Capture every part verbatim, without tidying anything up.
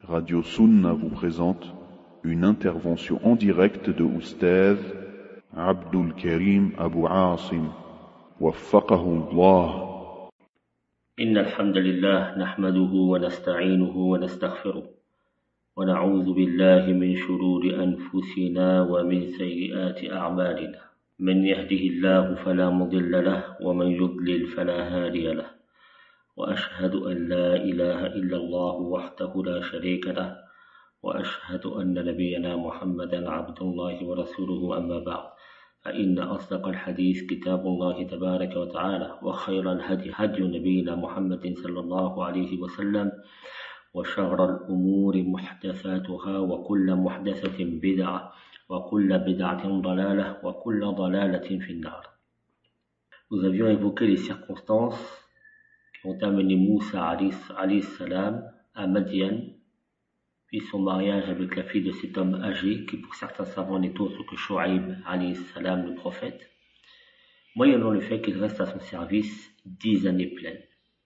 Radio Sunna vous présente une intervention en direct de Oustaz Abdul Karim Abu Asim وفقه الله. إن الحمد لله نحمده ونستعينه ونستغفره ونعوذ بالله من شرور أنفسنا ومن سيئات أعمالنا من يهده الله فلا مضل له ومن يضلل فلا هادي له وأشهد أن لا إله إلا الله وحده لا شريك له وأشهد أن نبينا محمدا عبد الله ورسوله أما بعد فإن أصدق الحديث كتاب الله تبارك وتعالى وخير الهدي هدي نبينا محمد صلى الله عليه وسلم وشر الأمور محدثاتها وكل محدثة بدعة وكل بدعة ضلالة وكل ضلالة في النار. Nous avions évoqué les circonstances qui ont amené Moussa alayhi salam à Madian, puis son mariage avec la fille de cet homme âgé, qui pour certains savants n'est autre que Shu'aib alayhi salam, le prophète, moyennant le fait qu'il reste à son service dix années pleines.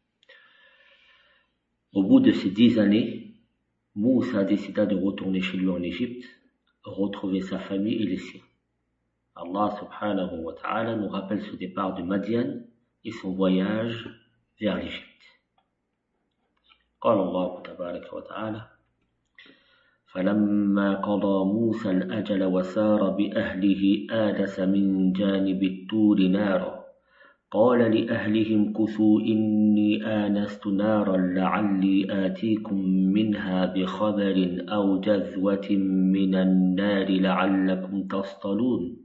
Au bout de ces dix années, Moussa décida de retourner chez lui en Égypte, retrouver sa famille et les siens. Allah subhanahu wa ta'ala nous rappelle ce départ de Madian et son voyage vers l'Égypte. قال الله تبارك وتعالى فلما قضى موسى الأجل وسار بأهله آنس من جانب الطور نارا قال لأهلهم كثوا إني آنست نارا لعلي آتيكم منها بخبر أو جذوة من النار لعلكم تصطلون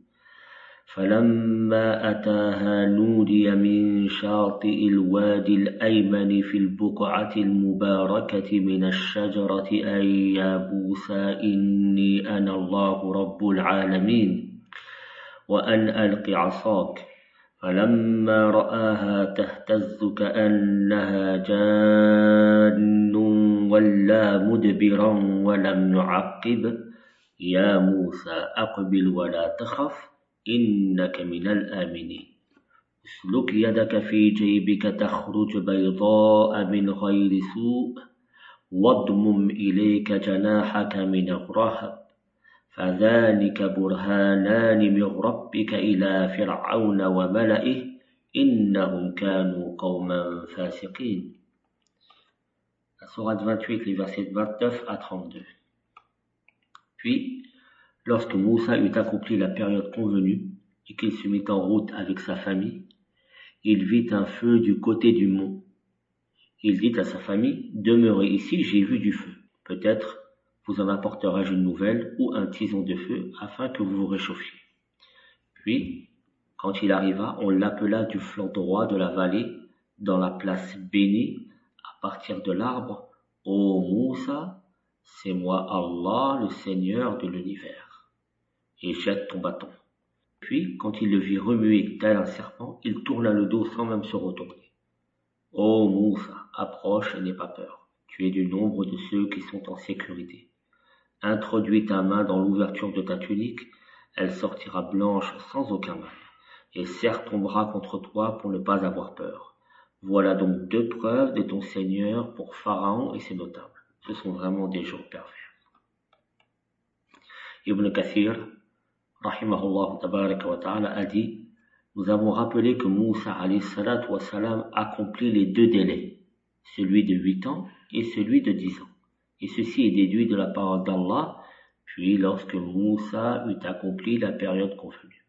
فلما أتاها نودي من شاطئ الوادي الأيمن في البقعة المباركة من الشجرة أن يا موسى إني أنا الله رب العالمين وأن ألق عصاك فلما رآها تهتز كأنها جان ولا مدبرا ولم يعقب يا موسى أقبل ولا تخف إنك من الآمنين اسلك يدك في جيبك تخرج بيضاء من غير سوء واضمم إليك جناحك من الرهب فذلك برهانان من ربك إلى فرعون وملئه إنهم كانوا قوما فاسقين. La sourate vingt-huit, les versets vingt-neuf à trente-deux. Puis, lorsque Moussa eut accompli la période convenue et qu'il se mit en route avec sa famille, il vit un feu du côté du mont. Il dit à sa famille, « Demeurez ici, j'ai vu du feu. Peut-être vous en apporterai-je une nouvelle ou un tison de feu afin que vous vous réchauffiez. » Puis, quand il arriva, on l'appela du flanc droit de la vallée, dans la place bénie, à partir de l'arbre, « Ô Moussa, c'est moi Allah, le Seigneur de l'univers. » Et jette ton bâton. Puis, quand il le vit remuer tel un serpent, il tourna le dos sans même se retourner. « Ô Moussa, approche et n'aie pas peur. Tu es du nombre de ceux qui sont en sécurité. Introduis ta main dans l'ouverture de ta tunique, elle sortira blanche sans aucun mal. Et serre ton bras contre toi pour ne pas avoir peur. Voilà donc deux preuves de ton Seigneur pour Pharaon et ses notables. Ce sont vraiment des jours pervers. » Ibn Kathir, rahimahullah tabaraka wa ta'ala, a dit, nous avons rappelé que Moussa alayhi salatu wa salam accomplit les deux délais, celui de huit ans et celui de dix ans. Et ceci est déduit de la parole d'Allah, puis lorsque Moussa eut accompli la période convenue.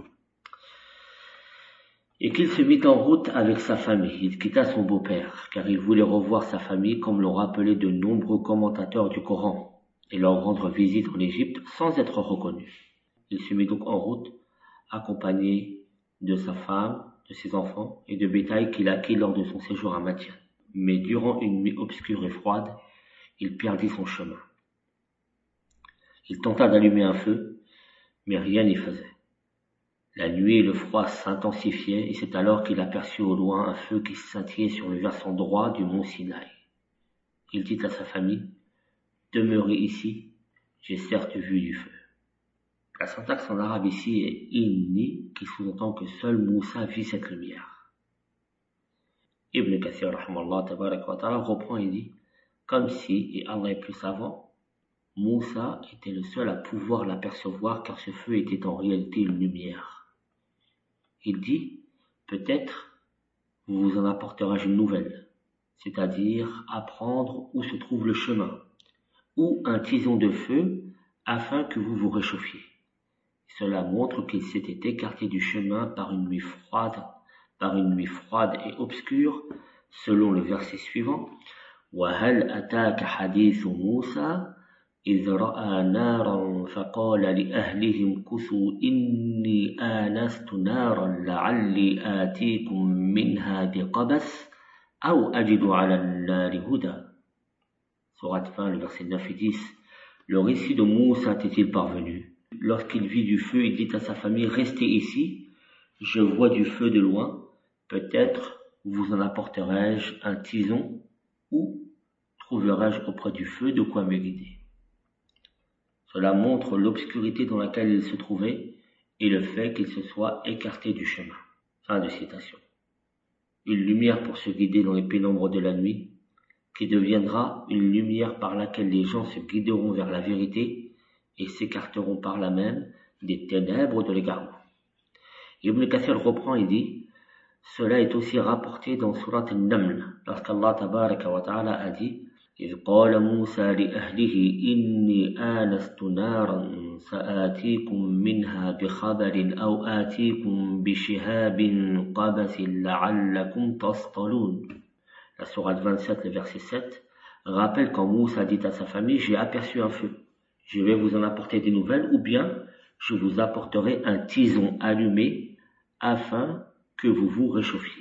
Et qu'il se mit en route avec sa famille, il quitta son beau-père, car il voulait revoir sa famille comme l'ont rappelé de nombreux commentateurs du Coran, et leur rendre visite en Égypte sans être reconnu. Il se mit donc en route, accompagné de sa femme, de ses enfants et de bétail qu'il acquit lors de son séjour à Madian. Mais durant une nuit obscure et froide, il perdit son chemin. Il tenta d'allumer un feu, mais rien n'y faisait. La nuit et le froid s'intensifiaient et c'est alors qu'il aperçut au loin un feu qui scintillait sur le versant droit du mont Sinaï. Il dit à sa famille, « Demeurez ici, j'ai certes vu du feu. » La syntaxe en arabe ici est « inni » qui sous-entend que seul Moussa vit cette lumière. Ibn Kathir rahmallah tabarak wa ta'ala reprend et dit, comme si, et Allah est plus savant, Moussa était le seul à pouvoir l'apercevoir car ce feu était en réalité une lumière. Il dit, peut-être vous en apporterai-je une nouvelle, c'est-à-dire apprendre où se trouve le chemin, ou un tison de feu afin que vous vous réchauffiez. Cela montre qu'il s'était écarté du chemin par une nuit froide, par une nuit froide et obscure, selon le verset suivant. وَهَلْ أَتَاكَ حَدِيثُ مُوسَى إِذْ رَأَى نَارًا فَقَالَ لِأَهْلِهِ امْكُثُوا إِنِّي آنَسْتُ نَارًا لَعَلِّي آتِيكُم مِّنْهَا بِقَبَسٍ أَوْ أَجِدُ عَلَى النَّارِ هُدًى. Sourate vingt, le verset neuf et dix. Le récit de Moussa était-il parvenu? Lorsqu'il vit du feu, il dit à sa famille, restez ici, je vois du feu de loin, peut-être vous en apporterai-je un tison ou trouverai-je auprès du feu de quoi me guider. Cela montre l'obscurité dans laquelle il se trouvait et le fait qu'il se soit écarté du chemin. Fin de citation. Une lumière pour se guider dans les pénombres de la nuit, qui deviendra une lumière par laquelle les gens se guideront vers la vérité et s'écarteront par là même des ténèbres de l'égarement. Ibn Kathir reprend et dit, cela est aussi rapporté dans Surat An-Naml, lorsqu'Allah tabaraka wa ta'ala a dit, إذ قال موسى لأهله إني آنست نارا سآتيكم منها بخبر أو آتيكم بشهاب قبس لعلكم تصطلون. La sourate vingt-sept, le verset sept, rappelle quand Moussa dit à sa famille, j'ai aperçu un feu, je vais vous en apporter des nouvelles, ou bien je vous apporterai un tison allumé afin que vous vous réchauffiez.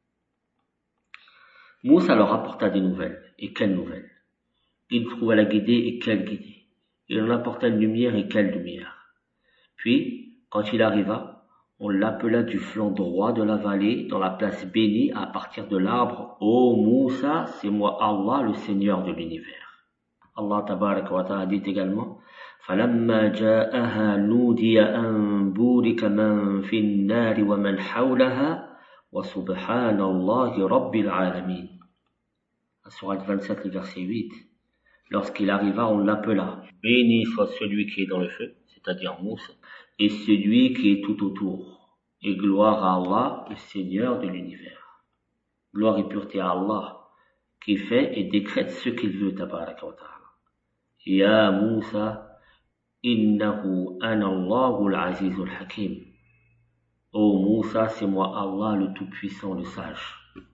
Moussa leur apporta des nouvelles. Et quelles nouvelles? Il trouva la guidée et quelle guidée? Il en apporta une lumière et quelle lumière? Puis, quand il arriva, on l'appela du flanc droit de la vallée, dans la place bénie, à partir de l'arbre. Ô Moussa, c'est moi Allah, le Seigneur de l'univers. Allah tabaraka wa ta'ala dit également, فَلَمَّا جَاءَهَا نُودِيَ أَن بُورِكَ مَن فِي النَّارِ وَمَنْ حَوْلَهَا وَسُبْحَانَ اللَّهِ رَبِّ الْعَالَمِينَ. La sourate vingt-sept, le verset huit. Lorsqu'il arriva, on l'appela. Béni soit celui qui est dans le feu, c'est-à-dire Moussa, et celui qui est tout autour. Et gloire à Allah, le Seigneur de l'univers. Gloire et pureté à Allah, qui fait et décrète ce qu'il veut, tabaraka wa ta'ala. Ya Moussa, innahu ana Allahu al-aziz al-hakim. Ô Moussa, c'est moi Allah, le tout-puissant, le sage.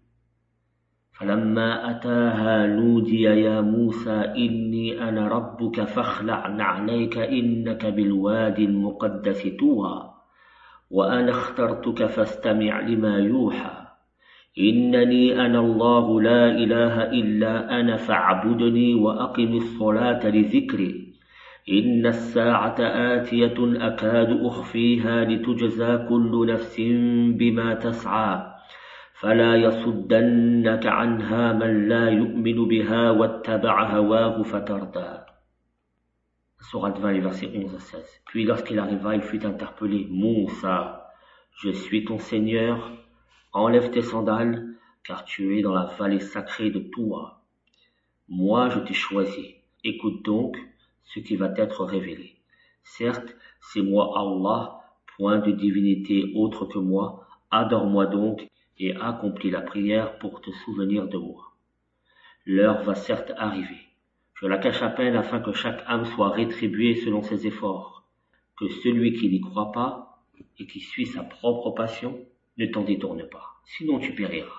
فلما أتاها نودي يا موسى إني أنا ربك فاخلع نعليك إنك بالوادي المقدس طوى وأنا اخترتك فاستمع لما يوحى إنني أنا الله لا إله إلا أنا فاعبدني وأقم الصلاة لذكري إن الساعة آتية أكاد أخفيها لتجزى كل نفس بما تسعى فلا يصدنك عنها من لا يؤمن بها واتبع هواه فتردى. Sourate vingt, versets onze à seize. Puis lorsqu'il arriva, il fut interpellé. Moussa, je suis ton Seigneur, enlève tes sandales, car tu es dans la vallée sacrée de Toua. Moi je t'ai choisi. Écoute donc ce qui va t'être révélé. Certes, c'est moi Allah, point de divinité autre que moi. Adore-moi donc et accomplis la prière pour te souvenir de moi. L'heure va certes arriver. Je la cache à peine afin que chaque âme soit rétribuée selon ses efforts. Que celui qui n'y croit pas et qui suit sa propre passion ne t'en détourne pas, sinon tu périras.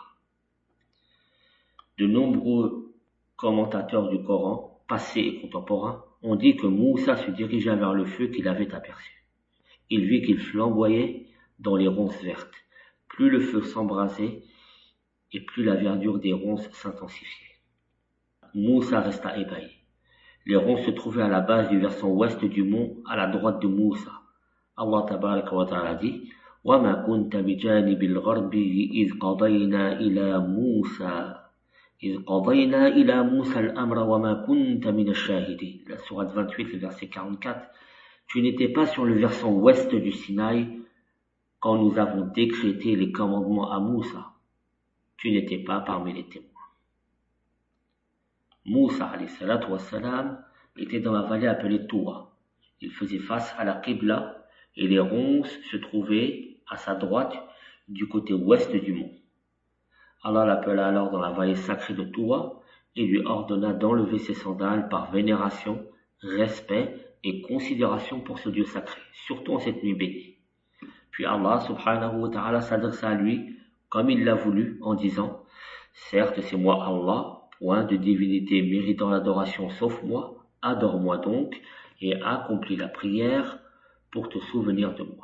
De nombreux commentateurs du Coran, passés et contemporains, ont dit que Moussa se dirigea vers le feu qu'il avait aperçu. Il vit qu'il flamboyait dans les ronces vertes. Plus le feu s'embrasait et plus la verdure des ronces s'intensifiait. Moussa resta ébahi. Les ronces se trouvaient à la base du versant ouest du mont, à la droite de Moussa. Allah tabaraka wa ta'ala dit وَمَا كُنْتَ بِجَانِبِ الْغَرْبِ إِذْ قَضَيْنَا إِلَى مُوسَى إِذْ قَضَيْنَا إِلَى مُوسَى الْأَمْرَ وَمَا كُنْتَ مِنَ الشَّاهِدِينَ. La sourate vingt-huit, le verset quarante-quatre. Tu n'étais pas sur le versant ouest du Sinaï quand nous avons décrété les commandements à Moussa. Tu n'étais pas parmi les témoins. Moussa alayhi salatu wassalam était dans la vallée appelée Toura. Il faisait face à la Qibla et les ronces se trouvaient à sa droite du côté ouest du mont. Allah l'appela alors dans la vallée sacrée de Toura et lui ordonna d'enlever ses sandales par vénération, respect et considération pour ce Dieu sacré, surtout en cette nuit bénie. Puis Allah subhanahu wa ta'ala s'adressa à lui comme il l'a voulu en disant « Certes, c'est moi Allah, point de divinité méritant l'adoration sauf moi, adore-moi donc et accomplis la prière pour te souvenir de moi. »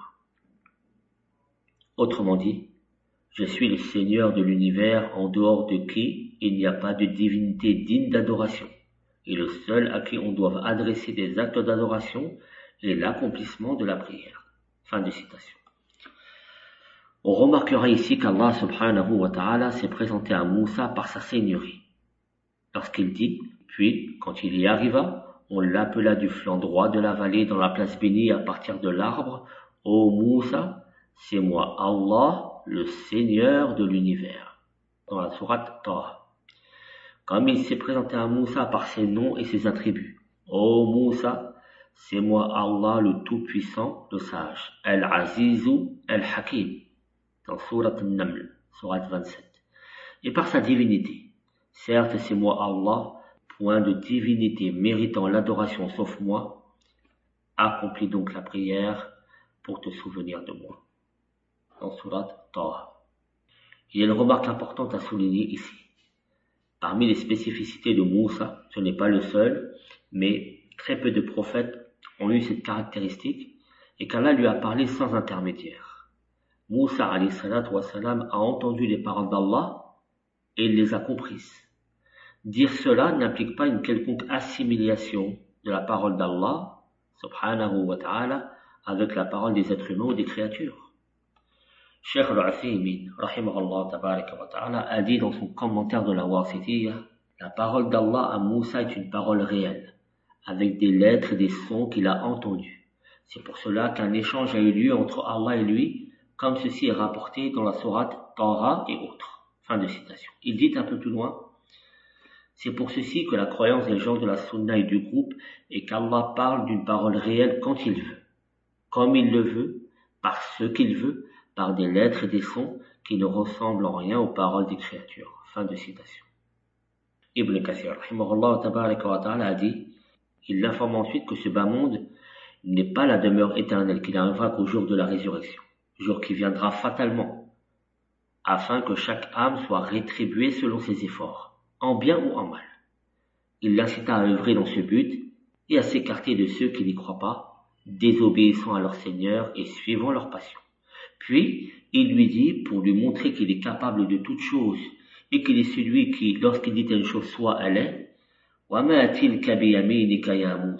Autrement dit, je suis le Seigneur de l'univers en dehors de qui il n'y a pas de divinité digne d'adoration, et le seul à qui on doit adresser des actes d'adoration est l'accomplissement de la prière. Fin de citation. On remarquera ici qu'Allah subhanahu wa ta'ala s'est présenté à Moussa par sa seigneurie. Lorsqu'il dit, puis, quand il y arriva, on l'appela du flanc droit de la vallée dans la place bénie à partir de l'arbre, « Ô Moussa, c'est moi Allah, le Seigneur de l'univers » dans la sourate Taha. Comme il s'est présenté à Moussa par ses noms et ses attributs. « Ô Moussa, c'est moi Allah le Tout-Puissant, le Sage, Al-Azizu, Al-Hakim » dans sourate An-Naml, sourate vingt-sept. Et par sa divinité. Certes, c'est moi Allah, point de divinité méritant l'adoration sauf moi. Accomplis donc la prière pour te souvenir de moi. Dans sourate Taha. Il y a une remarque importante à souligner ici. Parmi les spécificités de Moussa, ce n'est pas le seul, mais très peu de prophètes ont eu cette caractéristique et qu'Allah lui a parlé sans intermédiaire. Moussa alayhi salatu wassalam a entendu les paroles d'Allah et il les a comprises. Dire cela n'implique pas une quelconque assimilation de la parole d'Allah subhanahu wa ta'ala avec la parole des êtres humains ou des créatures. Cheikh al-Uthaymin rahimahullah tabaraka wa ta'ala a dit dans son commentaire de la Wasitiyya, la parole d'Allah à Moussa est une parole réelle, avec des lettres et des sons qu'il a entendus. C'est pour cela qu'un échange a eu lieu entre Allah et lui, comme ceci est rapporté dans la sourate Taha et autres. Fin de citation. Il dit un peu plus loin, c'est pour ceci que la croyance des gens de la Sunna et du groupe est qu'Allah parle d'une parole réelle quand il veut, comme il le veut, par ce qu'il veut, par des lettres et des sons qui ne ressemblent en rien aux paroles des créatures. Fin de citation. Ibn Kathir, rahimahullah tabaraka wa ta'ala, a dit, il informe ensuite que ce bas monde n'est pas la demeure éternelle, qu'il n'arrivera qu'au jour de la résurrection, jour qui viendra fatalement, afin que chaque âme soit rétribuée selon ses efforts, en bien ou en mal. Il l'incita à œuvrer dans ce but et à s'écarter de ceux qui n'y croient pas, désobéissant à leur Seigneur et suivant leur passion. Puis, il lui dit, pour lui montrer qu'il est capable de toutes choses et qu'il est celui qui, lorsqu'il dit une chose, soit elle est, « Wa ma tilka biyaminika ya Moussa »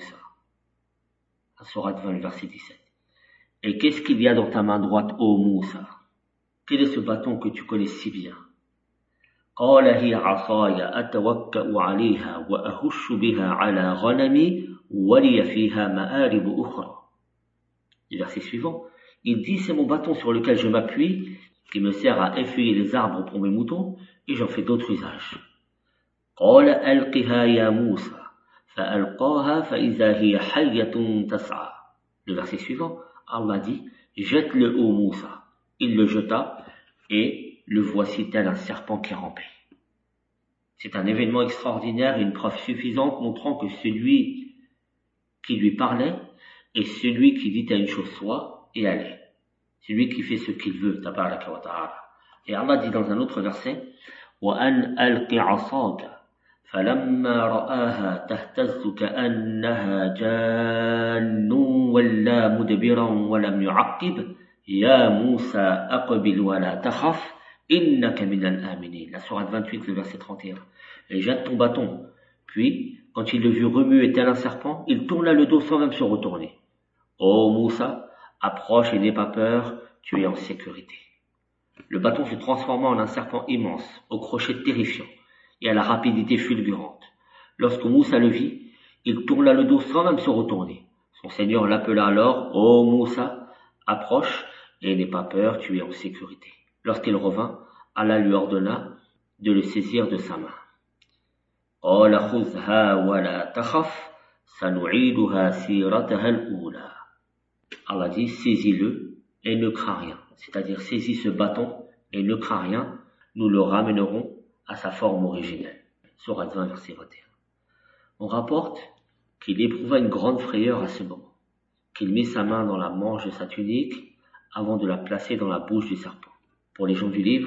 à sourate vingt, verset dix-sept. Et qu'est-ce qu'il y a dans ta main droite, ô Moussa? Quel est ce bâton que tu connais si bien? قال هي عصاي أتوكأ عليها وأهش بها على غنمي ولي فيها مآرب أخرى. Le verset suivant, il dit, c'est mon bâton sur lequel je m'appuie, qui me sert à effeuiller les arbres pour mes moutons, et j'en fais d'autres usages. قال ألقها يا موسى فألقاها فإذا هي حية تسعى. Le verset suivant, Allah dit, jette-le ô Moussa. Il le jeta, et le voici tel un serpent qui rampait. C'est un événement extraordinaire et une preuve suffisante montrant que celui qui lui parlait est celui qui dit à une chose soit et elle est. Celui qui fait ce qu'il veut, tabaraka wa ta'ala. Et Allah dit dans un autre verset, وَأَنْ أَلْقِ عَصَاكَ فَلَمَّا رَآهَا تَهْتَزُّ كَأَنَّهَا جَانٌّ وَلَّا مُدْبِرًا وَلَمْ يُعَقِّبْ يَا مُوسَى أَقْبِلْ وَلَا تَخَفْ Innaka minal aminin, la sourate vingt-huit, le verset trente et un. Et jette ton bâton. Puis, quand il le vit remuer tel un serpent, il tourna le dos sans même se retourner. Ô Moussa, approche et n'aie pas peur, tu es en sécurité. Le bâton se transforma en un serpent immense, au crochet terrifiant et à la rapidité fulgurante. Lorsque Moussa le vit, il tourna le dos sans même se retourner. Son Seigneur l'appela alors, Ô Moussa, approche et n'aie pas peur, tu es en sécurité. Lorsqu'il revint, Allah lui ordonna de le saisir de sa main. قال خذها ولا تخف سنعيدها سيرتها الأولى. Allah dit saisis-le et ne crains rien, c'est-à-dire saisis ce bâton et ne crains rien, nous le ramènerons à sa forme originelle. Sourate vingt, verset vingt et un. On rapporte qu'il éprouva une grande frayeur à ce moment, qu'il mit sa main dans la manche de sa tunique avant de la placer dans la bouche du serpent. Pour les gens du livre,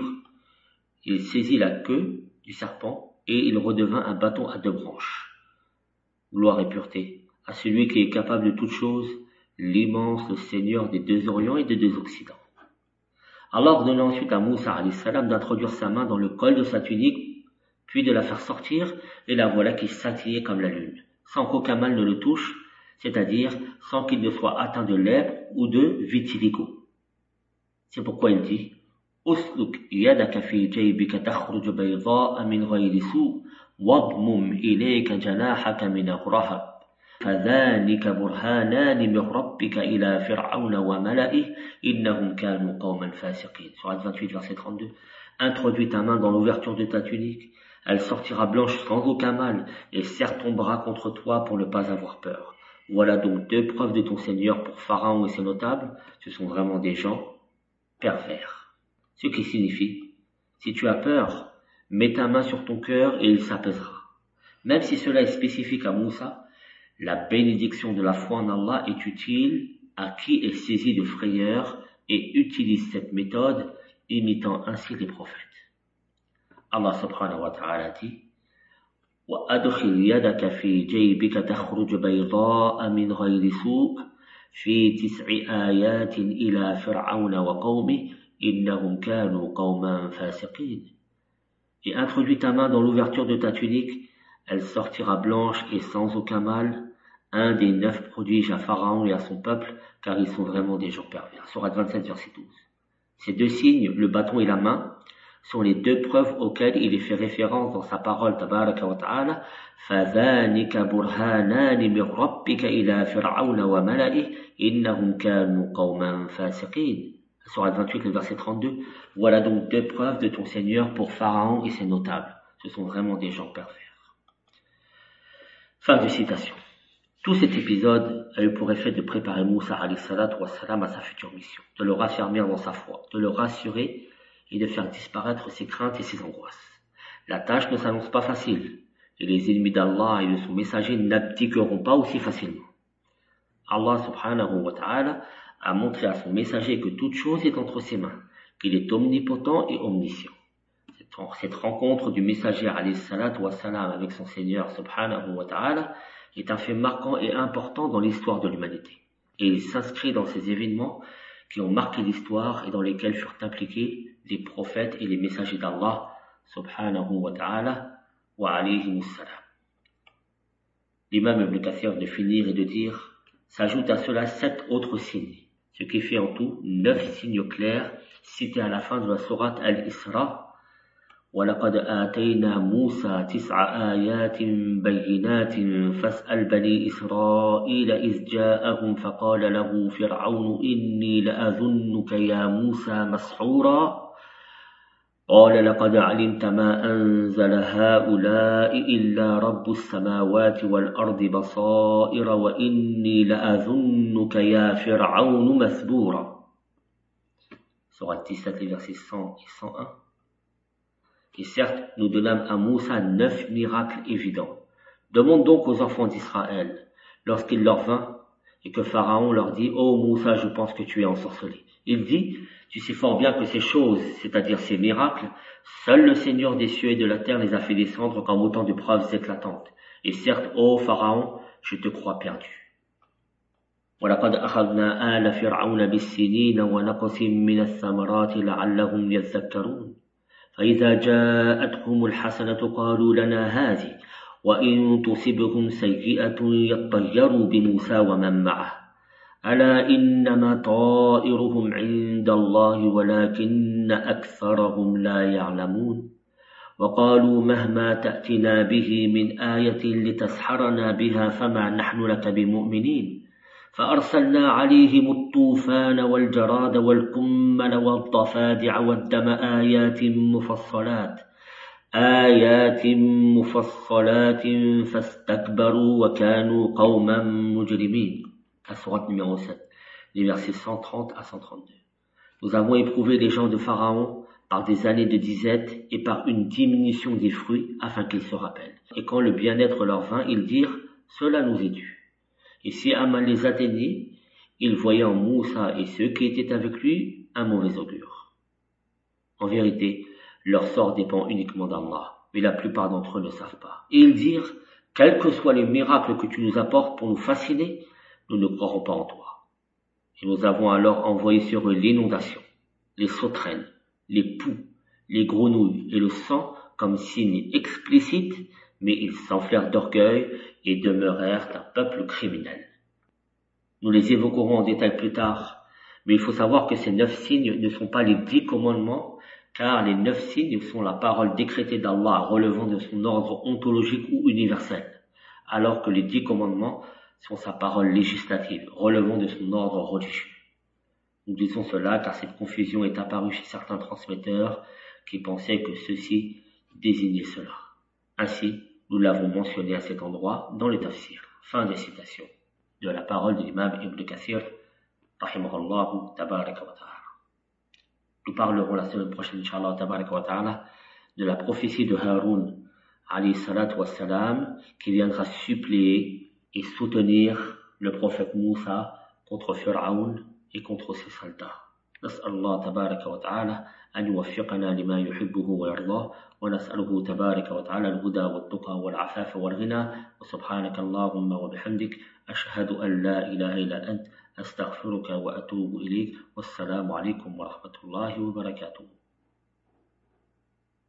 il saisit la queue du serpent et il redevint un bâton à deux branches. Gloire et pureté à celui qui est capable de toutes choses, l'immense, le Seigneur des deux Orients et des deux Occidents. Allah ordonna ensuite à Moussa alayhi salam d'introduire sa main dans le col de sa tunique, puis de la faire sortir, et la voilà qui scintillait comme la lune, sans qu'aucun mal ne le touche, c'est-à-dire sans qu'il ne soit atteint de lèpre ou de vitiligo. C'est pourquoi il dit Usluk yadaka fi jaybika takhruj bayda'a min ghayri su' wadmum ilayka janahaka min ar-rahab فذلك برهانان من ربك إلى فرعون وملئه إنهم كانوا قوما فاسقين. Sourate vingt-huit, verset trente-deux. Introduis ta main dans l'ouverture de ta tunique, elle sortira blanche sans aucun mal, et serre ton bras contre toi pour ne pas avoir peur. Voilà donc deux preuves de ton Seigneur pour Pharaon et ses notables, ce sont vraiment des gens pervers. Ce qui signifie, si tu as peur, mets ta main sur ton cœur et il s'apaisera. Même si cela est spécifique à Moussa, la bénédiction de la foi en Allah est utile à qui est saisi de frayeur et utilise cette méthode, imitant ainsi les prophètes. Allah subhanahu wa ta'ala dit وَأَدْخِلْ يَدَكَ فِي جَيْبِكَ تَخْرُجْ بَيْضَاءَ مِنْ غَيْرِ سُوءٍ فِي تِسْعِ آيَاتٍ إِلَى فِرْعَوْنَ وَقَوْمِهِ إِنَّهُمْ كَانُوا قَوْمًا فَاسِقِينَ. Et introduis ta main dans l'ouverture de ta tunique, elle sortira blanche et sans aucun mal, un des neuf prodiges à Pharaon et à son peuple, car ils sont vraiment des gens pervers. Sourate vingt-sept, verset douze. Ces deux signes, le bâton et la main, sont les deux preuves auxquelles il est fait référence dans sa parole, tabaraka wa ta'ala, فَذَانِكَ بُرْهَانَانِ مِنْ رَبِّكَ إِلَى فِرْعَوْنَ وَمَلَئِهِ إِنَّهُمْ كَانُوا قَوْمًا فَاسِقِينَ. Sourate vingt-huit, le verset trente-deux. Voilà donc deux preuves de ton Seigneur pour Pharaon et ses notables. Ce sont vraiment des gens pervers. Fin de citation. Tout cet épisode a eu pour effet de préparer Moussa alayhi salatu wa salam à sa future mission, de le raffermir dans sa foi, de le rassurer et de faire disparaître ses craintes et ses angoisses. La tâche ne s'annonce pas facile, et les ennemis d'Allah et de son messager n'abdiqueront pas aussi facilement. Allah subhanahu wa ta'ala a montré à son messager que toute chose est entre ses mains, qu'il est omnipotent et omniscient. Cette rencontre du messager alayhi salatu wa salam avec son Seigneur subhanahu wa ta'ala est un fait marquant et important dans l'histoire de l'humanité. Et il s'inscrit dans ces événements qui ont marqué l'histoire et dans lesquels furent impliqués les prophètes et les messagers d'Allah subhanahu wa ta'ala wa alayhimus salam. L'imam Ibn Kathir de finir et de dire s'ajoute à cela sept autres signes, ce qui fait en tout neuf signes clairs cités à la fin de la sourate Al-Isra. وَلَقَدْ آتَيْنَا مُوسَى تِسْعَ آيَاتٍ بَيِّنَاتٍ فَاسْأَلْ بَنِي إِسْرَائِيلَ إِذْ جَاءَهُمْ فَقَالَ لَهُ فِرْعَوْنُ إِنِّي لَأَظُنُّكَ يَا مُوسَى مَسْحُورًا قَالَ لَقَدْ عَلِمْتَ مَا أَنزَلَ هَؤُلَاءِ إِلَّا رَبُّ السَّمَاوَاتِ وَالْأَرْضِ بَصَائِرَ وَإِنِّي لَأَظُنُّكَ يَا فِرْعَوْنُ مَثْبُورًا. Sourate dix-sept, les versets cent et cent un. Et certes, nous donnâmes à Moussa neuf miracles évidents. Demande donc aux enfants d'Israël, lorsqu'il leur vint, et que Pharaon leur dit, « Oh Moussa, je pense que tu es ensorcelé. » Il dit, « Tu sais fort bien que ces choses, c'est-à-dire ces miracles, seul le Seigneur des cieux et de la terre les a fait descendre comme autant de preuves éclatantes. Et certes, ô Pharaon, je te crois perdu. » وَلَقَدْ أَخَذْنَا آلَ فِرْعَوْنَ بِالسِّنِينَ وَنَقْصٍ مِّنَ الثَّمَرَاتِ لَعَلَّهُمْ يَذَّكَّرُونَ فإذا جاءتهم الحسنة قالوا لنا هذه وإن تصبهم سيئة يطيروا بموسى ومن معه ألا إنما طائرهم عند الله ولكن أكثرهم لا يعلمون وقالوا مهما تأتنا به من آية لتسحرنا بها فما نحن لك بمؤمنين فأرسلنا عليهم الطوفان والجراد والقمل والضفادع والدم آيات مفصلات آيات مفصلات فاستكبروا وكانوا قوما مجرمين. La sourate numéro sept, les versets cent trente à cent trente-deux. Nous avons éprouvé les gens de Pharaon par des années de disette et par une diminution des fruits afin qu'ils se rappellent. Et quand le bien-être leur vint, ils dirent « Cela nous est dû ». Et si Aman les atteignait, ils voyaient en Moussa et ceux qui étaient avec lui un mauvais augure. En vérité, leur sort dépend uniquement d'Allah, mais la plupart d'entre eux ne savent pas. Et ils dirent « Quels que soient les miracles que tu nous apportes pour nous fasciner, nous ne croirons pas en toi. » Et nous avons alors envoyé sur eux l'inondation, les sauterelles, les poux, les grenouilles et le sang comme signe explicite, mais ils s'enflèrent d'orgueil et demeurèrent un peuple criminel. Nous les évoquerons en détail plus tard, mais il faut savoir que ces neuf signes ne sont pas les dix commandements, car les neuf signes sont la parole décrétée d'Allah relevant de son ordre ontologique ou universel, alors que les dix commandements sont sa parole législative, relevant de son ordre religieux. Nous disons cela car cette confusion est apparue chez certains transmetteurs qui pensaient que ceci désignait cela. Ainsi, nous l'avons mentionné à cet endroit dans le tafsir. Fin des citations de la parole de l'imam Ibn Kathir, rahimahullah tabaraka wa ta'ala. Nous parlerons la semaine prochaine, inshallah tabaraka wa ta'ala, de la prophétie de Haroun, alayhi salatu wa salam, qui viendra suppléer et soutenir le prophète Moussa contre Pharaon et contre ses soldats. نسأل الله تبارك وتعالى أن يوفقنا لما يحبه ويرضاه ونسأله تبارك وتعالى الهدى والتقى والعفاف والغنى وسبحانك اللهم وبحمدك أشهد أن لا إله إلا أنت أستغفرك وأتوب إليك والسلام عليكم ورحمة الله وبركاته.